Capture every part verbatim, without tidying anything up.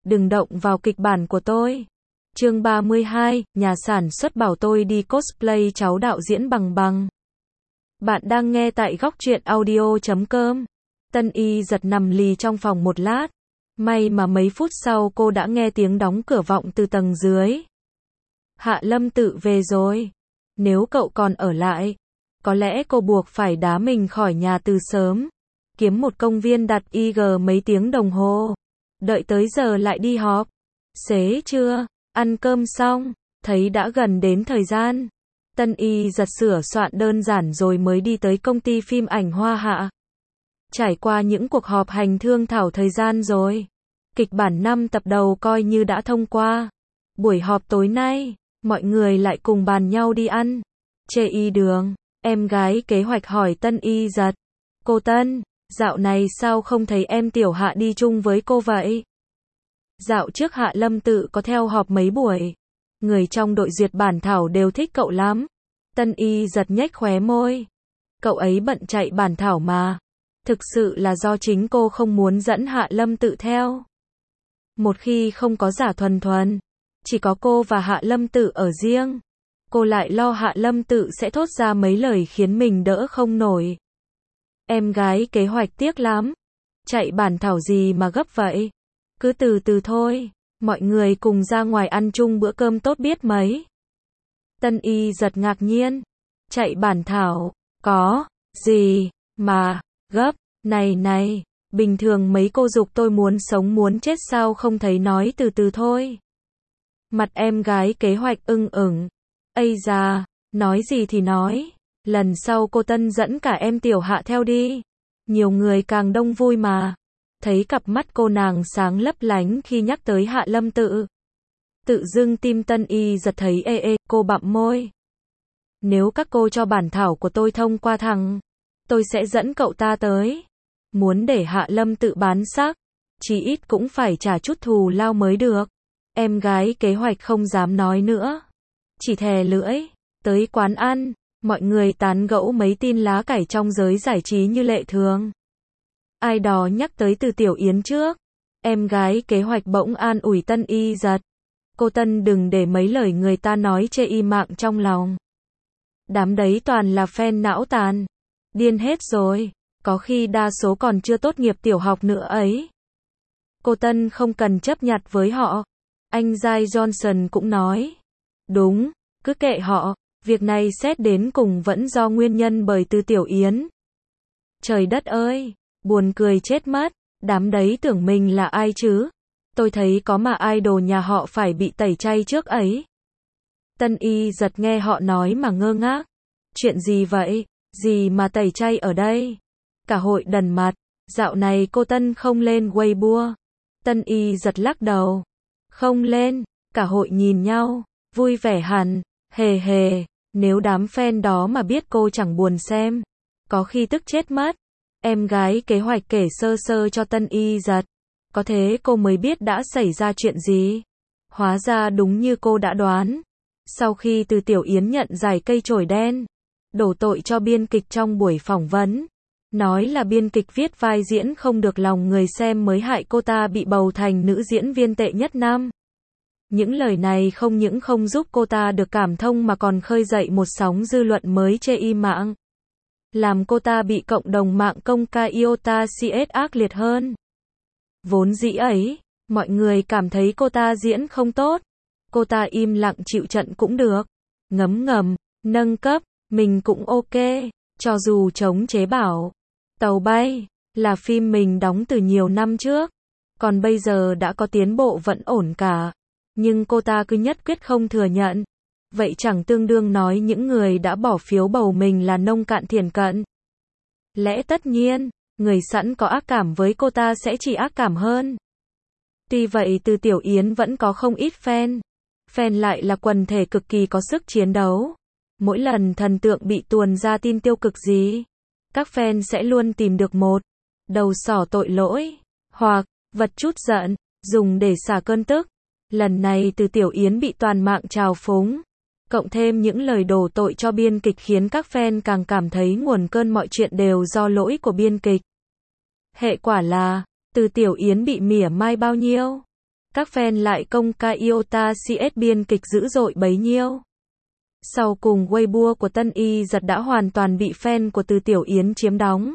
đừng động vào kịch bản của tôi. Chương ba mươi hai, nhà sản xuất bảo tôi đi cosplay cháu đạo diễn Bằng Bằng. Bạn đang nghe tại góc truyện audio chấm com. Tân Y giật nằm lì trong phòng một lát. May mà mấy phút sau cô đã nghe tiếng đóng cửa vọng từ tầng dưới. Hạ Lâm Tự về rồi. Nếu cậu còn ở lại, có lẽ cô buộc phải đá mình khỏi nhà từ sớm. Kiếm một công viên đặt i giê mấy tiếng đồng hồ. Đợi tới giờ lại đi họp. Xế chưa? Ăn cơm xong, thấy đã gần đến thời gian. Tân Y giật sửa soạn đơn giản rồi mới đi tới công ty phim ảnh Hoa Hạ. Trải qua những cuộc họp hành thương thảo thời gian rồi. Kịch bản năm tập đầu coi như đã thông qua. Buổi họp tối nay, mọi người lại cùng bàn nhau đi ăn. Chê Y Đường, em gái kế hoạch hỏi Tân Y giật. Cô Tân, dạo này sao không thấy em Tiểu Hạ đi chung với cô vậy? Dạo trước Hạ Lâm Tự có theo họp mấy buổi. Người trong đội duyệt bản thảo đều thích cậu lắm. Tân Y giật nhếch khóe môi. Cậu ấy bận chạy bản thảo mà. Thực sự là do chính cô không muốn dẫn Hạ Lâm Tự theo. Một khi không có Giả Thuần Thuần, chỉ có cô và Hạ Lâm Tự ở riêng. Cô lại lo Hạ Lâm Tự sẽ thốt ra mấy lời khiến mình đỡ không nổi. Em gái kế hoạch tiếc lắm. Chạy bản thảo gì mà gấp vậy? Cứ từ từ thôi, mọi người cùng ra ngoài ăn chung bữa cơm tốt biết mấy. Tân Y giật ngạc nhiên. Chạy bản thảo, có gì mà gấp, này này, bình thường mấy cô giục tôi muốn sống muốn chết sao không thấy nói từ từ thôi. Mặt em gái kế hoạch ưng ửng. Ây da, nói gì thì nói, lần sau cô Tân dẫn cả em Tiểu Hạ theo đi. Nhiều người càng đông vui mà. Thấy cặp mắt cô nàng sáng lấp lánh khi nhắc tới Hạ Lâm Tự. Tự dưng tim Tân Y giật thấy ê ê, cô bặm môi. Nếu các cô cho bản thảo của tôi thông qua thằng, tôi sẽ dẫn cậu ta tới. Muốn để Hạ Lâm Tự bán xác, chí ít cũng phải trả chút thù lao mới được. Em gái kế hoạch không dám nói nữa. Chỉ thè lưỡi, tới quán ăn, mọi người tán gẫu mấy tin lá cải trong giới giải trí như lệ thường. Ai đó nhắc tới Từ Tiểu Yến trước. Em gái kế hoạch bỗng an ủi Tân Y giật. Cô Tân đừng để mấy lời người ta nói chê y mạng trong lòng. Đám đấy toàn là fan não tàn. Điên hết rồi. Có khi đa số còn chưa tốt nghiệp tiểu học nữa ấy. Cô Tân không cần chấp nhặt với họ. Anh Giai Johnson cũng nói. Đúng, cứ kệ họ. Việc này xét đến cùng vẫn do nguyên nhân bởi Từ Tiểu Yến. Trời đất ơi! Buồn cười chết mất, đám đấy tưởng mình là ai chứ? Tôi thấy có mà idol nhà họ phải bị tẩy chay trước ấy. Tân Y giật nghe họ nói mà ngơ ngác. Chuyện gì vậy? Gì mà tẩy chay ở đây? Cả hội đần mặt, dạo này cô Tân không lên Weibo. Tân Y giật lắc đầu. Không lên, cả hội nhìn nhau, vui vẻ hẳn, hề hề, nếu đám fan đó mà biết cô chẳng buồn xem, có khi tức chết mất. Em gái kế hoạch kể sơ sơ cho Tân Y giật. Có thế cô mới biết đã xảy ra chuyện gì. Hóa ra đúng như cô đã đoán. Sau khi Từ Tiểu Yến nhận giải cây chổi đen, đổ tội cho biên kịch trong buổi phỏng vấn. Nói là biên kịch viết vai diễn không được lòng người xem mới hại cô ta bị bầu thành nữ diễn viên tệ nhất năm. Những lời này không những không giúp cô ta được cảm thông mà còn khơi dậy một sóng dư luận mới chê y mạng. Làm cô ta bị cộng đồng mạng công ca iota cs ác liệt hơn. Vốn dĩ ấy, mọi người cảm thấy cô ta diễn không tốt. Cô ta im lặng chịu trận cũng được. Ngấm ngầm, nâng cấp, mình cũng ok. Cho dù chống chế bảo. Tàu bay, là phim mình đóng từ nhiều năm trước. Còn bây giờ đã có tiến bộ vẫn ổn cả. Nhưng cô ta cứ nhất quyết không thừa nhận. Vậy chẳng tương đương nói những người đã bỏ phiếu bầu mình là nông cạn thiển cận. Lẽ tất nhiên, người sẵn có ác cảm với cô ta sẽ chỉ ác cảm hơn. Tuy vậy Từ Tiểu Yến vẫn có không ít fan. Fan lại là quần thể cực kỳ có sức chiến đấu. Mỗi lần thần tượng bị tuồn ra tin tiêu cực gì, các fan sẽ luôn tìm được một đầu sỏ tội lỗi, hoặc vật chút giận, dùng để xả cơn tức. Lần này Từ Tiểu Yến bị toàn mạng trào phúng. Cộng thêm những lời đổ tội cho biên kịch khiến các fan càng cảm thấy nguồn cơn mọi chuyện đều do lỗi của biên kịch. Hệ quả là, Từ Tiểu Yến bị mỉa mai bao nhiêu. Các fan lại công ca Iota xê ét biên kịch dữ dội bấy nhiêu. Sau cùng Weibo của Tân Y Giật đã hoàn toàn bị fan của Từ Tiểu Yến chiếm đóng.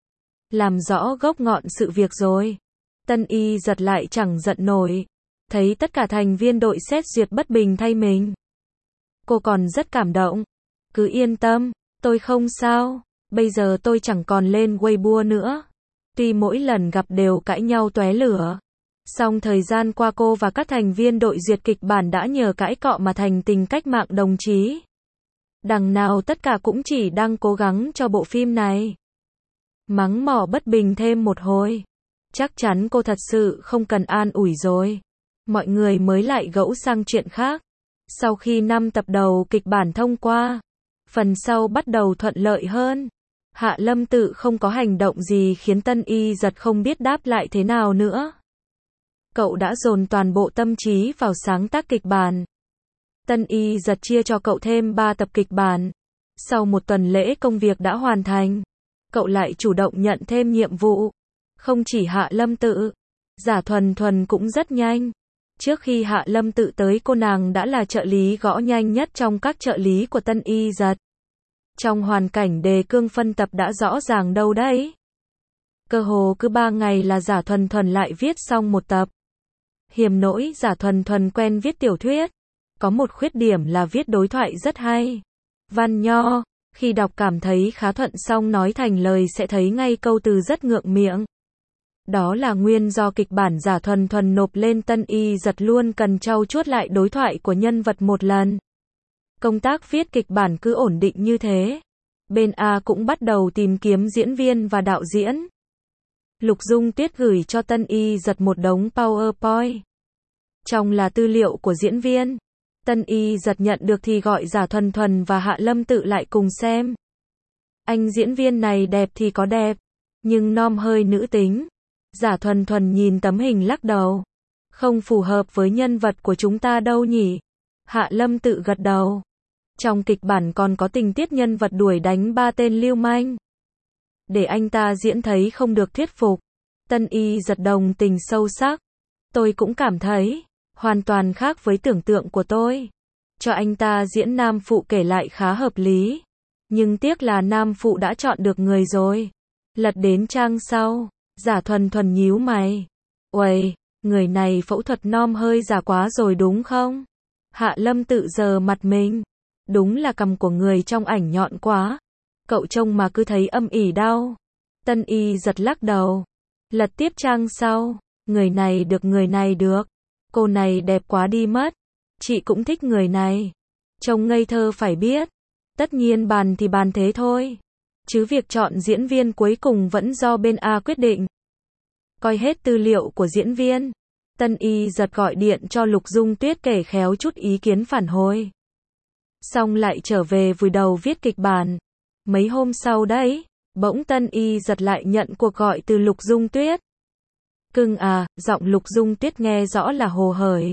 Làm rõ gốc ngọn sự việc rồi. Tân Y Giật lại chẳng giận nổi. Thấy tất cả thành viên đội xét duyệt bất bình thay mình. Cô còn rất cảm động. Cứ yên tâm, tôi không sao. Bây giờ tôi chẳng còn lên Weibo nữa. Tuy mỗi lần gặp đều cãi nhau tóe lửa. Song thời gian qua cô và các thành viên đội duyệt kịch bản đã nhờ cãi cọ mà thành tình cách mạng đồng chí. Đằng nào tất cả cũng chỉ đang cố gắng cho bộ phim này. Mắng mỏ bất bình thêm một hồi. Chắc chắn cô thật sự không cần an ủi rồi. Mọi người mới lại gẫu sang chuyện khác. Sau khi năm tập đầu kịch bản thông qua, phần sau bắt đầu thuận lợi hơn. Hạ Lâm Tự không có hành động gì khiến Tân Y Giật không biết đáp lại thế nào nữa. Cậu đã dồn toàn bộ tâm trí vào sáng tác kịch bản. Tân Y Giật chia cho cậu thêm ba tập kịch bản. Sau một tuần lễ công việc đã hoàn thành, cậu lại chủ động nhận thêm nhiệm vụ. Không chỉ Hạ Lâm Tự, Giả Thuần Thuần cũng rất nhanh. Trước khi Hạ Lâm Tự tới, cô nàng đã là trợ lý gõ nhanh nhất trong các trợ lý của Tân Y Giật. Trong hoàn cảnh đề cương phân tập đã rõ ràng đâu đấy. Cơ hồ cứ ba ngày là Giả Thuần Thuần lại viết xong một tập. Hiểm nỗi Giả Thuần Thuần quen viết tiểu thuyết. Có một khuyết điểm là viết đối thoại rất hay. Văn nho, khi đọc cảm thấy khá thuận song nói thành lời sẽ thấy ngay câu từ rất ngượng miệng. Đó là nguyên do kịch bản Giả Thuần Thuần nộp lên Tân Y Giật luôn cần trau chuốt lại đối thoại của nhân vật một lần. Công tác viết kịch bản cứ ổn định như thế. Bên A cũng bắt đầu tìm kiếm diễn viên và đạo diễn. Lục Dung Tuyết gửi cho Tân Y Giật một đống PowerPoint. Trong là tư liệu của diễn viên. Tân Y Giật nhận được thì gọi Giả Thuần Thuần và Hạ Lâm Tự lại cùng xem. Anh diễn viên này đẹp thì có đẹp, nhưng nom hơi nữ tính. Giả Thuần Thuần nhìn tấm hình lắc đầu. Không phù hợp với nhân vật của chúng ta đâu nhỉ. Hạ Lâm Tự gật đầu. Trong kịch bản còn có tình tiết nhân vật đuổi đánh ba tên lưu manh. Để anh ta diễn thấy không được thuyết phục. Tân Y Giật đồng tình sâu sắc. Tôi cũng cảm thấy hoàn toàn khác với tưởng tượng của tôi. Cho anh ta diễn nam phụ kể lại khá hợp lý. Nhưng tiếc là nam phụ đã chọn được người rồi. Lật đến trang sau, Giả Thuần Thuần nhíu mày. Uầy, người này phẫu thuật nom hơi giả quá rồi đúng không? Hạ Lâm Tự giờ mặt mình. Đúng là cằm của người trong ảnh nhọn quá. Cậu trông mà cứ thấy âm ỉ đau. Tân Y Giật lắc đầu. Lật tiếp trang sau. Người này được người này được. Cô này đẹp quá đi mất. Chị cũng thích người này. Trông ngây thơ phải biết. Tất nhiên bàn thì bàn thế thôi. Chứ việc chọn diễn viên cuối cùng vẫn do bên A quyết định. Coi hết tư liệu của diễn viên. Tân Y Giật gọi điện cho Lục Dung Tuyết kể khéo chút ý kiến phản hồi. Xong lại trở về vùi đầu viết kịch bản. Mấy hôm sau đấy, bỗng Tân Y Giật lại nhận cuộc gọi từ Lục Dung Tuyết. Cưng à, giọng Lục Dung Tuyết nghe rõ là hồ hởi.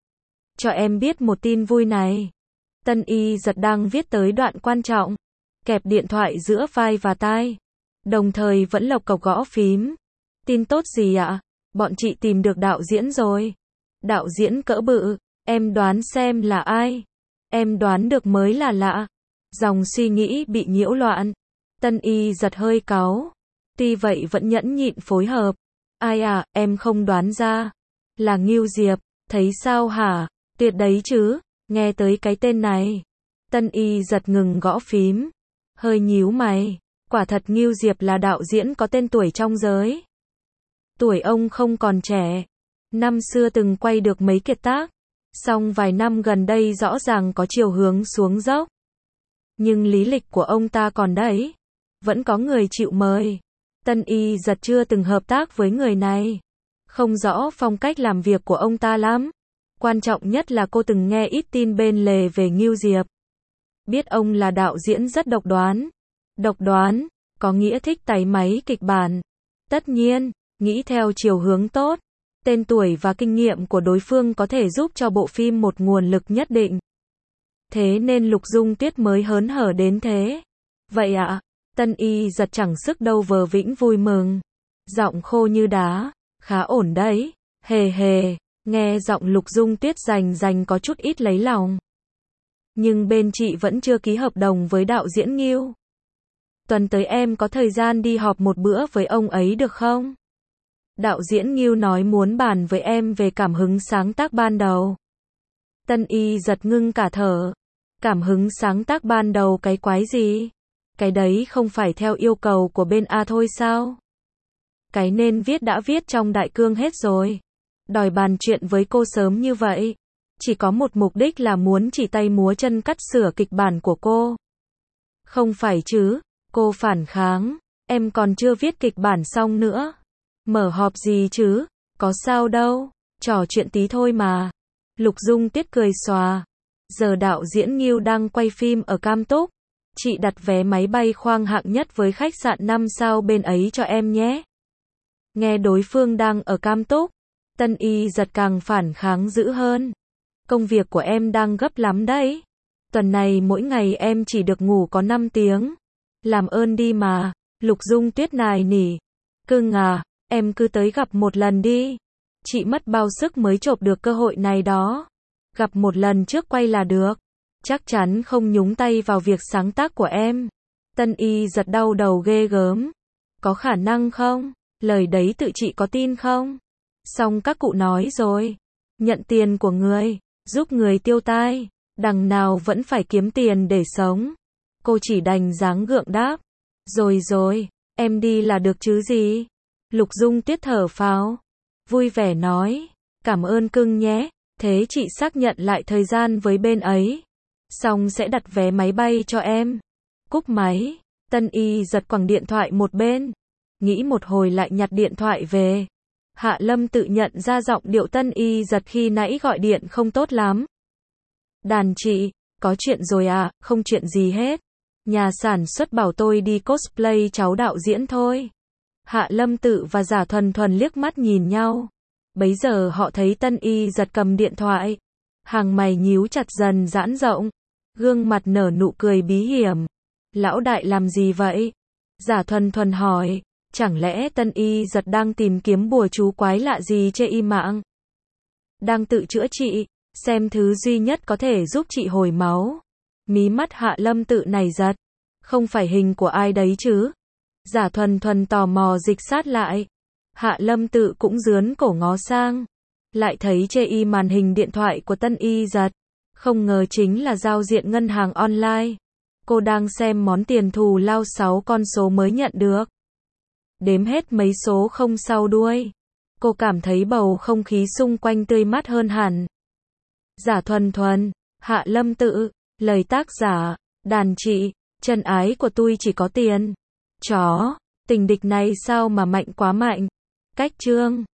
Cho em biết một tin vui này. Tân Y Giật đang viết tới đoạn quan trọng. Kẹp điện thoại giữa vai và tai. Đồng thời vẫn lộc cộc gõ phím. Tin tốt gì ạ? Bọn chị tìm được đạo diễn rồi. Đạo diễn cỡ bự, em đoán xem là ai? Em đoán được mới là lạ. Dòng suy nghĩ bị nhiễu loạn. Tân Y Giật hơi cáu. Tuy vậy vẫn nhẫn nhịn phối hợp. Ai à, em không đoán ra. Là Ngưu Diệp, thấy sao hả? Tuyệt đấy chứ, nghe tới cái tên này. Tân Y Giật ngừng gõ phím. Hơi nhíu mày. Quả thật Ngưu Diệp là đạo diễn có tên tuổi trong giới. Tuổi ông không còn trẻ. Năm xưa từng quay được mấy kiệt tác. Song vài năm gần đây rõ ràng có chiều hướng xuống dốc. Nhưng lý lịch của ông ta còn đấy. Vẫn có người chịu mời. Tân Y Giật chưa từng hợp tác với người này. Không rõ phong cách làm việc của ông ta lắm. Quan trọng nhất là cô từng nghe ít tin bên lề về Ngưu Diệp. Biết ông là đạo diễn rất độc đoán. Độc đoán, có nghĩa thích táy máy kịch bản. Tất nhiên, nghĩ theo chiều hướng tốt. Tên tuổi và kinh nghiệm của đối phương có thể giúp cho bộ phim một nguồn lực nhất định. Thế nên Lục Dung Tuyết mới hớn hở đến thế. Vậy ạ, à, Tân Y Giật chẳng sức đâu vờ vĩnh vui mừng. Giọng khô như đá, khá ổn đấy, hề hề. Nghe giọng Lục Dung Tuyết rành rành có chút ít lấy lòng. Nhưng bên chị vẫn chưa ký hợp đồng với đạo diễn Ngưu. Tuần tới em có thời gian đi họp một bữa với ông ấy được không? Đạo diễn Ngưu nói muốn bàn với em về cảm hứng sáng tác ban đầu. Tân Y giật ngưng cả thở. Cảm hứng sáng tác ban đầu cái quái gì? Cái đấy không phải theo yêu cầu của bên A thôi sao? Cái nên viết đã viết trong đại cương hết rồi. Đòi bàn chuyện với cô sớm như vậy. Chỉ có một mục đích là muốn chỉ tay múa chân cắt sửa kịch bản của cô. Không phải chứ, cô phản kháng. Em còn chưa viết kịch bản xong nữa. Mở họp gì chứ, có sao đâu, trò chuyện tí thôi mà. Lục Dung Tuyết cười xòa. Giờ đạo diễn Ngưu đang quay phim ở Cam Túc. Chị đặt vé máy bay khoang hạng nhất với khách sạn năm sao bên ấy cho em nhé. Nghe đối phương đang ở Cam Túc, Tân Y giật càng phản kháng dữ hơn. Công việc của em đang gấp lắm đấy. Tuần này mỗi ngày em chỉ được ngủ có năm tiếng. Làm ơn đi mà. Lục Dung Tuyết nài nỉ. Cưng à, em cứ tới gặp một lần đi. Chị mất bao sức mới chộp được cơ hội này đó. Gặp một lần trước quay là được. Chắc chắn không nhúng tay vào việc sáng tác của em. Tân Y giật đau đầu ghê gớm. Có khả năng không? Lời đấy tự chị có tin không? Xong các cụ nói rồi. Nhận tiền của người, giúp người tiêu tai. Đằng nào vẫn phải kiếm tiền để sống. Cô chỉ đành dáng gượng đáp. Rồi rồi, em đi là được chứ gì? Lục Dung Tuyết thở phào. Vui vẻ nói. Cảm ơn cưng nhé. Thế chị xác nhận lại thời gian với bên ấy. Xong sẽ đặt vé máy bay cho em. Cúp máy. Tân Y giật quẳng điện thoại một bên. Nghĩ một hồi lại nhặt điện thoại về. Hạ Lâm tự nhận ra giọng điệu Tân Y giật khi nãy gọi điện không tốt lắm. Đàn chị, có chuyện rồi à? Không chuyện gì hết. Nhà sản xuất bảo tôi đi cosplay cháu đạo diễn thôi. Hạ Lâm Tự và Giả Thuần Thuần liếc mắt nhìn nhau. Bấy giờ họ thấy Tân Y giật cầm điện thoại. Hàng mày nhíu chặt dần giãn rộng. Gương mặt nở nụ cười bí hiểm. Lão đại làm gì vậy? Giả Thuần Thuần hỏi. Chẳng lẽ Tân Y giật đang tìm kiếm bùa chú quái lạ gì trên y mạng? Đang tự chữa trị, xem thứ duy nhất có thể giúp chị hồi máu. Mí mắt Hạ Lâm Tự này giật. Không phải hình của ai đấy chứ? Giả Thuần Thuần tò mò dịch sát lại. Hạ Lâm Tự cũng rướn cổ ngó sang. Lại thấy chê y màn hình điện thoại của Tân Y giật. Không ngờ chính là giao diện ngân hàng online. Cô đang xem món tiền thù lao sáu con số mới nhận được. Đếm hết mấy số không sau đuôi. Cô cảm thấy bầu không khí xung quanh tươi mát hơn hẳn. Giả Thuần Thuần, Hạ Lâm Tự, lời tác giả, đàn chị, chân ái của tôi chỉ có tiền. Chó, tình địch này sao mà mạnh quá mạnh. Cách chương